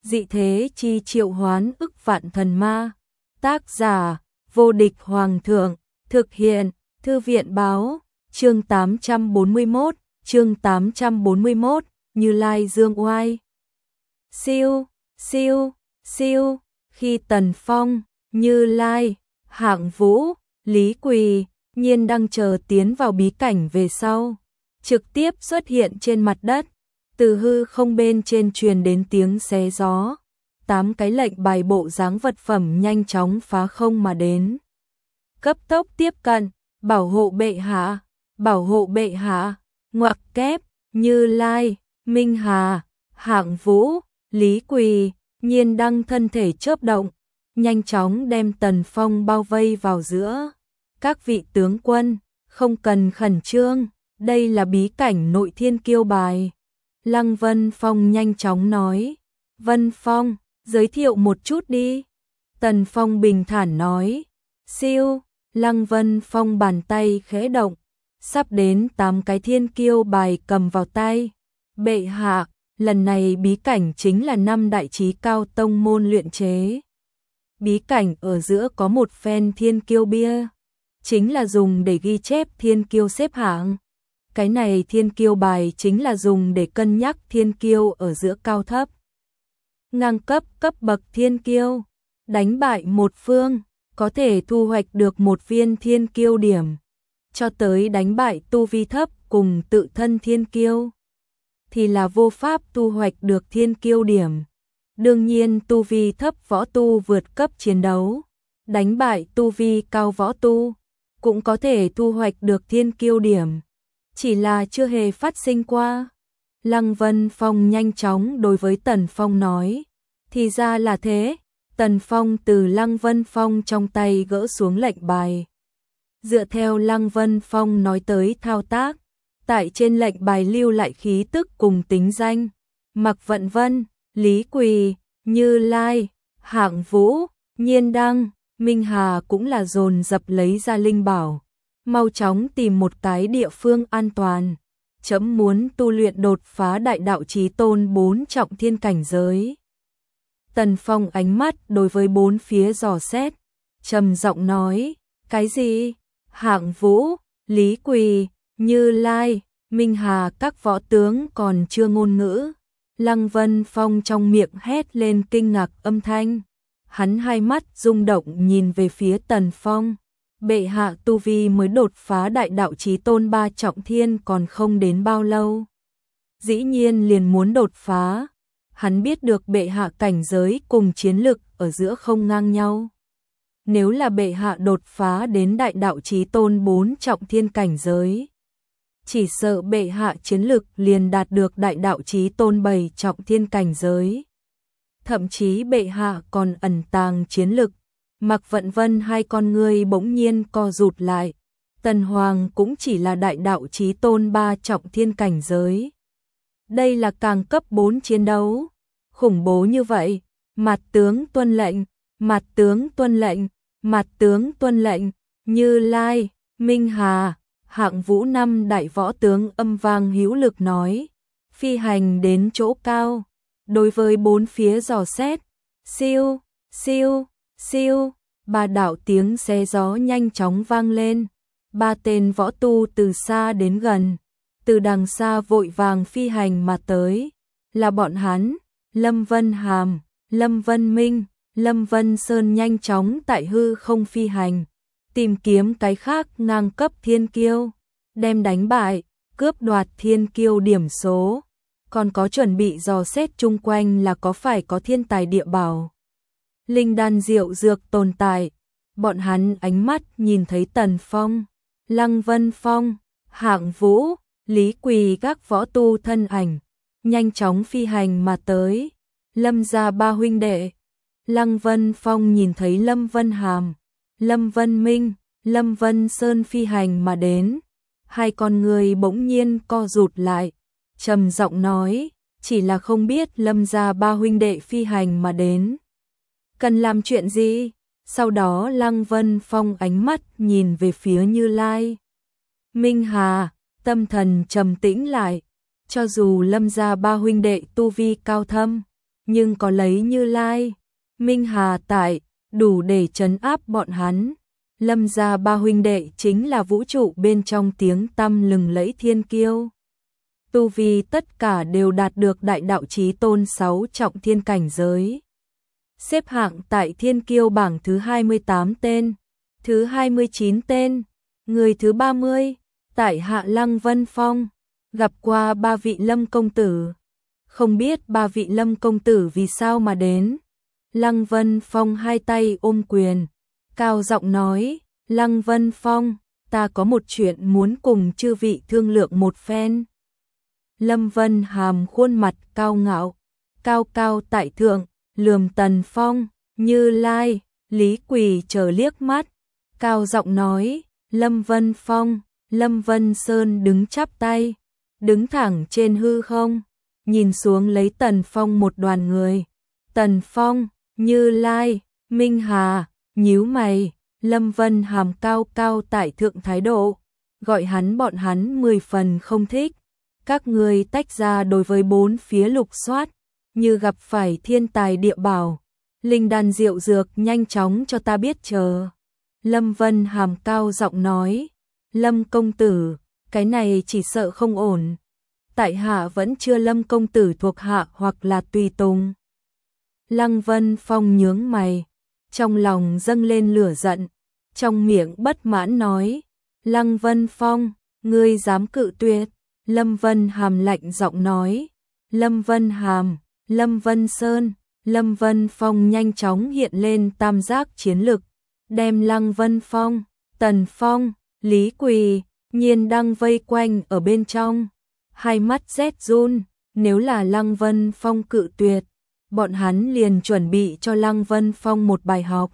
dị thế chi triệu hoán ức vạn thần ma. Tác giả, vô địch hoàng thượng, thực hiện, thư viện báo, chương 841, Như Lai Dương Oai. Siêu, siêu, siêu, khi Tần Phong, Như Lai, Hạng Vũ, Lý Quỳ, Nhiên đang chờ tiến vào bí cảnh về sau, trực tiếp xuất hiện trên mặt đất, từ hư không bên trên truyền đến tiếng xé gió. 8 cái lệnh bài bộ dáng vật phẩm nhanh chóng phá không mà đến. Cấp tốc tiếp cận, bảo hộ bệ hạ, bảo hộ bệ hạ, ngoặc kép, Như Lai, Minh Hà, Hạng Vũ, Lý Quỳ, Nhiên đăng thân thể chớp động, nhanh chóng đem Tần Phong bao vây vào giữa. Các vị tướng quân, không cần khẩn trương, đây là bí cảnh nội thiên kiêu bài. Lăng Vân Phong nhanh chóng nói. Vân Phong, giới thiệu một chút đi. Tần Phong bình thản nói. Siêu, Lăng Vân Phong bàn tay khẽ động, sắp đến 8 cái thiên kiêu bài cầm vào tay. Bệ hạ, lần này bí cảnh chính là 5 đại chí cao tông môn luyện chế. Bí cảnh ở giữa có một phen thiên kiêu bia, chính là dùng để ghi chép thiên kiêu xếp hạng. Cái này thiên kiêu bài chính là dùng để cân nhắc thiên kiêu ở giữa cao thấp. Ngang cấp cấp bậc thiên kiêu, đánh bại một phương, có thể thu hoạch được một viên thiên kiêu điểm, cho tới đánh bại tu vi thấp cùng tự thân thiên kiêu, thì là vô pháp thu hoạch được thiên kiêu điểm. Đương nhiên tu vi thấp võ tu vượt cấp chiến đấu, đánh bại tu vi cao võ tu, cũng có thể thu hoạch được thiên kiêu điểm, chỉ là chưa hề phát sinh qua. Lăng Vân Phong nhanh chóng đối với Tần Phong nói. Thì ra là thế. Tần Phong từ Lăng Vân Phong trong tay gỡ xuống lệnh bài. Dựa theo Lăng Vân Phong nói tới thao tác, tại trên lệnh bài lưu lại khí tức cùng tính danh. Mạc Vận Vân, Lý Quỳ, Như Lai, Hạng Vũ, Nhiên Đăng, Minh Hà cũng là dồn dập lấy ra linh bảo. Mau chóng tìm một cái địa phương an toàn. Chấm muốn tu luyện đột phá đại đạo chí tôn 4 trọng thiên cảnh giới. Tần Phong ánh mắt đối với bốn phía dò xét, trầm giọng nói. Cái gì? Hạng Vũ, Lý Quỳ, Như Lai, Minh Hà các võ tướng còn chưa ngôn ngữ. Lăng Vân Phong trong miệng hét lên kinh ngạc âm thanh. Hắn hai mắt rung động nhìn về phía Tần Phong. Bệ hạ tu vi mới đột phá đại đạo chí tôn 3 trọng thiên còn không đến bao lâu. Dĩ nhiên liền muốn đột phá. Hắn biết được bệ hạ cảnh giới cùng chiến lực ở giữa không ngang nhau. Nếu là bệ hạ đột phá đến đại đạo chí tôn 4 trọng thiên cảnh giới, chỉ sợ bệ hạ chiến lực liền đạt được đại đạo chí tôn 7 trọng thiên cảnh giới. Thậm chí bệ hạ còn ẩn tàng chiến lực. Mạc Vận Vân hai con ngươi bỗng nhiên co rụt lại. Tần Hoàng cũng chỉ là đại đạo chí tôn 3 trọng thiên cảnh giới. Đây là càng cấp 4 chiến đấu. Khủng bố như vậy. Mạt tướng tuân lệnh, mạt tướng tuân lệnh, mạt tướng tuân lệnh. Như Lai, Minh Hà, Hạng Vũ 5 đại võ tướng âm vang hữu lực nói. Phi hành đến chỗ cao. Đối với bốn phía dò xét. Siêu, siêu, siêu, 3 đạo tiếng xé gió nhanh chóng vang lên. 3 tên võ tu từ xa đến gần, từ đằng xa vội vàng phi hành mà tới. Là bọn hắn, Lâm Vân Hàm, Lâm Vân Minh, Lâm Vân Sơn nhanh chóng tại hư không phi hành, tìm kiếm cái khác ngang cấp thiên kiêu, đem đánh bại, cướp đoạt thiên kiêu điểm số. Còn có chuẩn bị dò xét chung quanh là có phải có thiên tài địa bảo, linh đan diệu dược tồn tại. Bọn hắn ánh mắt nhìn thấy Tần Phong, Lăng Vân Phong, Hạng Vũ, Lý Quỳ các võ tu thân ảnh, nhanh chóng phi hành mà tới. Lâm gia 3 huynh đệ. Lăng Vân Phong nhìn thấy Lâm Vân Hàm, Lâm Vân Minh, Lâm Vân Sơn phi hành mà đến. Hai con người bỗng nhiên co rụt lại, trầm giọng nói, chỉ là không biết Lâm gia 3 huynh đệ phi hành mà đến cần làm chuyện gì. Sau đó Lăng Vân Phong ánh mắt nhìn về phía Như Lai, Minh Hà, tâm thần trầm tĩnh lại. Cho dù Lâm gia 3 huynh đệ tu vi cao thâm, nhưng có lấy Như Lai, Minh Hà tại, đủ để trấn áp bọn hắn. Lâm gia ba huynh đệ chính là vũ trụ bên trong tiếng tăm lừng lẫy thiên kiêu. Tu vi tất cả đều đạt được đại đạo chí tôn 6 trọng thiên cảnh giới. Xếp hạng tại thiên kiêu bảng thứ 28 tên, thứ 29 tên, người thứ 30, tại Hạ Lăng Vân Phong, gặp qua ba vị Lâm công tử. Không biết ba vị Lâm công tử vì sao mà đến. Lăng Vân Phong hai tay ôm quyền, cao giọng nói, Lăng Vân Phong, ta có một chuyện muốn cùng chư vị thương lượng một phen. Lâm Vân Hàm khuôn mặt cao ngạo, cao cao tại thượng, lườm Tần Phong, Như Lai, Lý Quỳ chờ liếc mắt, cao giọng nói, Lâm Vân Phong, Lâm Vân Sơn đứng chắp tay, đứng thẳng trên hư không, nhìn xuống lấy Tần Phong một đoàn người. Tần Phong, Như Lai, Minh Hà, nhíu mày, Lâm Vân Hàm cao cao tại thượng thái độ, gọi bọn hắn 10 phần không thích. Các người tách ra đối với bốn phía lục soát, như gặp phải thiên tài địa bảo, linh đan diệu dược nhanh chóng cho ta biết chờ. Lâm Vân Hàm cao giọng nói, Lâm công tử, cái này chỉ sợ không ổn. Tại hạ vẫn chưa Lâm công tử thuộc hạ hoặc là tùy tùng. Lăng Vân Phong nhướng mày, trong lòng dâng lên lửa giận, trong miệng bất mãn nói, Lăng Vân Phong, ngươi dám cự tuyệt. Lâm Vân Hàm lạnh giọng nói, Lâm Vân Hàm, Lâm Vân Sơn, Lâm Vân Phong nhanh chóng hiện lên tam giác chiến lực, đem Lăng Vân Phong, Tần Phong, Lý Quỳ, Nhiên Đăng vây quanh ở bên trong. Hai mắt rét run, nếu là Lăng Vân Phong cự tuyệt, bọn hắn liền chuẩn bị cho Lăng Vân Phong một bài học.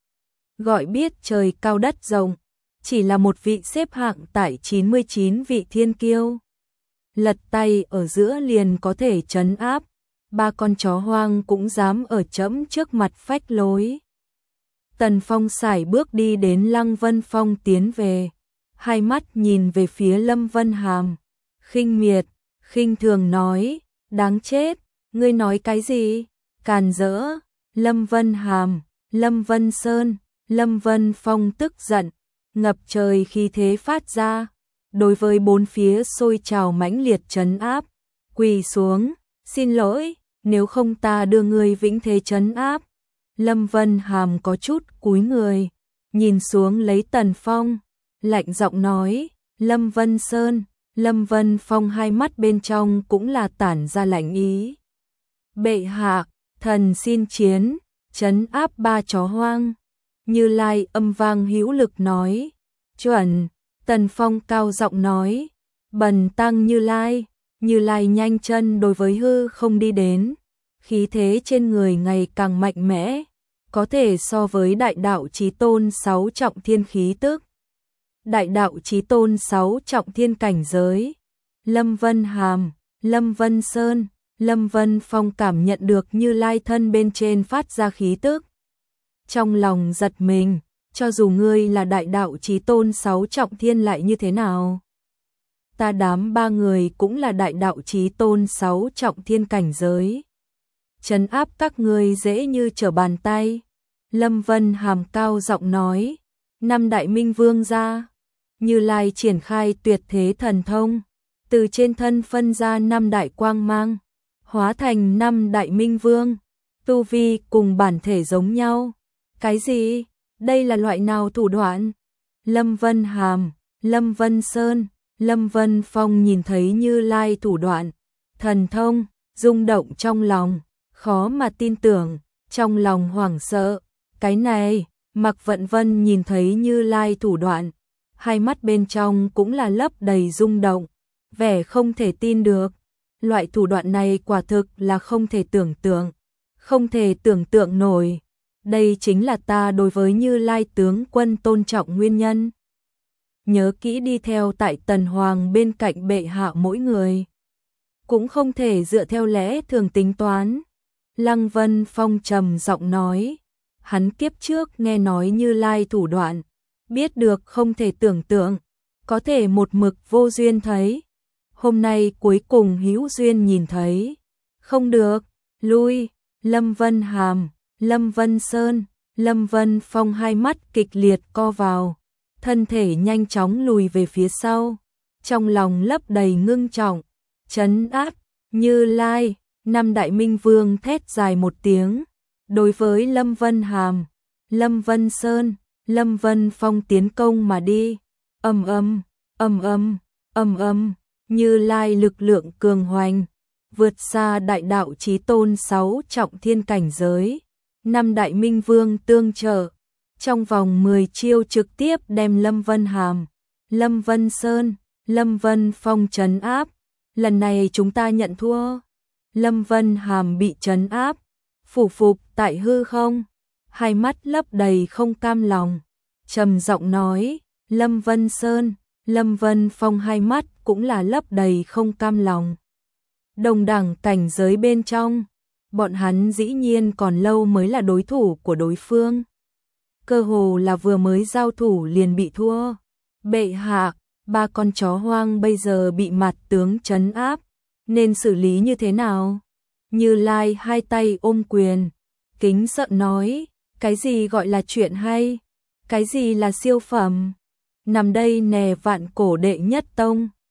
Gọi biết trời cao đất rộng, chỉ là một vị xếp hạng tại 99 vị thiên kiêu. Lật tay ở giữa liền có thể trấn áp, ba con chó hoang cũng dám ở trẫm trước mặt phách lối. Tần Phong sải bước đi đến Lăng Vân Phong tiến về, hai mắt nhìn về phía Lâm Vân Hàm, khinh miệt, khinh thường nói, đáng chết, ngươi nói cái gì, càn rỡ. Lâm Vân Hàm, Lâm Vân Sơn, Lâm Vân Phong tức giận, ngập trời khí thế phát ra, đối với bốn phía sôi trào mãnh liệt trấn áp, quỳ xuống, xin lỗi, nếu không ta đưa ngươi vĩnh thế trấn áp. Lâm Vân Hàm có chút cúi người, nhìn xuống lấy Tần Phong, lạnh giọng nói, Lâm Vân Sơn, Lâm Vân Phong hai mắt bên trong cũng là tản ra lạnh ý. Bệ hạ, thần xin chiến, trấn áp ba chó hoang. Như Lai âm vang hữu lực nói, chuẩn. Tần Phong cao giọng nói, bần tăng Như Lai nhanh chân đối với hư không đi đến, khí thế trên người ngày càng mạnh mẽ, có thể so với đại đạo chí tôn 6 trọng thiên khí tức. Đại đạo chí tôn 6 trọng thiên cảnh giới. Lâm Vân Hàm, Lâm Vân Sơn, Lâm Vân Phong cảm nhận được Như Lai thân bên trên phát ra khí tức. Trong lòng giật mình, cho dù ngươi là đại đạo chí tôn 6 trọng thiên lại như thế nào? Ta đám ba người cũng là đại đạo chí tôn 6 trọng thiên cảnh giới. Trấn áp các ngươi dễ như trở bàn tay. Lâm Vân Hàm cao giọng nói, năm đại minh vương ra. Như Lai triển khai tuyệt thế thần thông, từ trên thân phân ra năm đại quang mang, hóa thành năm đại minh vương, tu vi cùng bản thể giống nhau. Cái gì? Đây là loại nào thủ đoạn? Lâm Vân Hàm, Lâm Vân Sơn, Lâm Vân Phong nhìn thấy Như Lai thủ đoạn, thần thông, rung động trong lòng, khó mà tin tưởng, trong lòng hoảng sợ. Cái này, Mạc Vận Vân nhìn thấy Như Lai thủ đoạn, hai mắt bên trong cũng là lấp đầy rung động, vẻ không thể tin được. Loại thủ đoạn này quả thực là không thể tưởng tượng nổi. Đây chính là ta đối với Như Lai tướng quân tôn trọng nguyên nhân. Nhớ kỹ đi theo tại Tần Hoàng bên cạnh bệ hạ mỗi người, cũng không thể dựa theo lẽ thường tính toán. Lăng Vân Phong trầm giọng nói, hắn kiếp trước nghe nói Như Lai thủ đoạn, biết được không thể tưởng tượng, có thể một mực vô duyên thấy. Hôm nay cuối cùng hữu duyên nhìn thấy. Không được, lui, Lâm Vân Hàm, Lâm Vân Sơn, Lâm Vân Phong hai mắt kịch liệt co vào, thân thể nhanh chóng lùi về phía sau, trong lòng lấp đầy ngưng trọng, trấn áp, Như Lai, năm đại minh vương thét dài một tiếng, đối với Lâm Vân Hàm, Lâm Vân Sơn, Lâm Vân Phong tiến công mà đi, ầm ầm, ầm ầm, ầm ầm, Như Lai lực lượng cường hoành, vượt xa đại đạo chí tôn 6 trọng thiên cảnh giới, năm đại minh vương tương trợ, trong vòng 10 chiêu trực tiếp đem Lâm Vân Hàm, Lâm Vân Sơn, Lâm Vân Phong trấn áp, lần này chúng ta nhận thua. Lâm Vân Hàm bị trấn áp, phủ phục tại hư không, hai mắt lấp đầy không cam lòng, trầm giọng nói, Lâm Vân Sơn, Lâm Vân Phong hai mắt cũng là lấp đầy không cam lòng. Đồng đẳng cảnh giới bên trong, bọn hắn dĩ nhiên còn lâu mới là đối thủ của đối phương. Cơ hồ là vừa mới giao thủ liền bị thua. Bệ hạ, ba con chó hoang bây giờ bị mặt tướng trấn áp, nên xử lý như thế nào? Như Lai hai tay ôm quyền, kính sợ nói, cái gì gọi là chuyện hay? Cái gì là siêu phẩm? Nằm đây nè vạn cổ đệ nhất tông.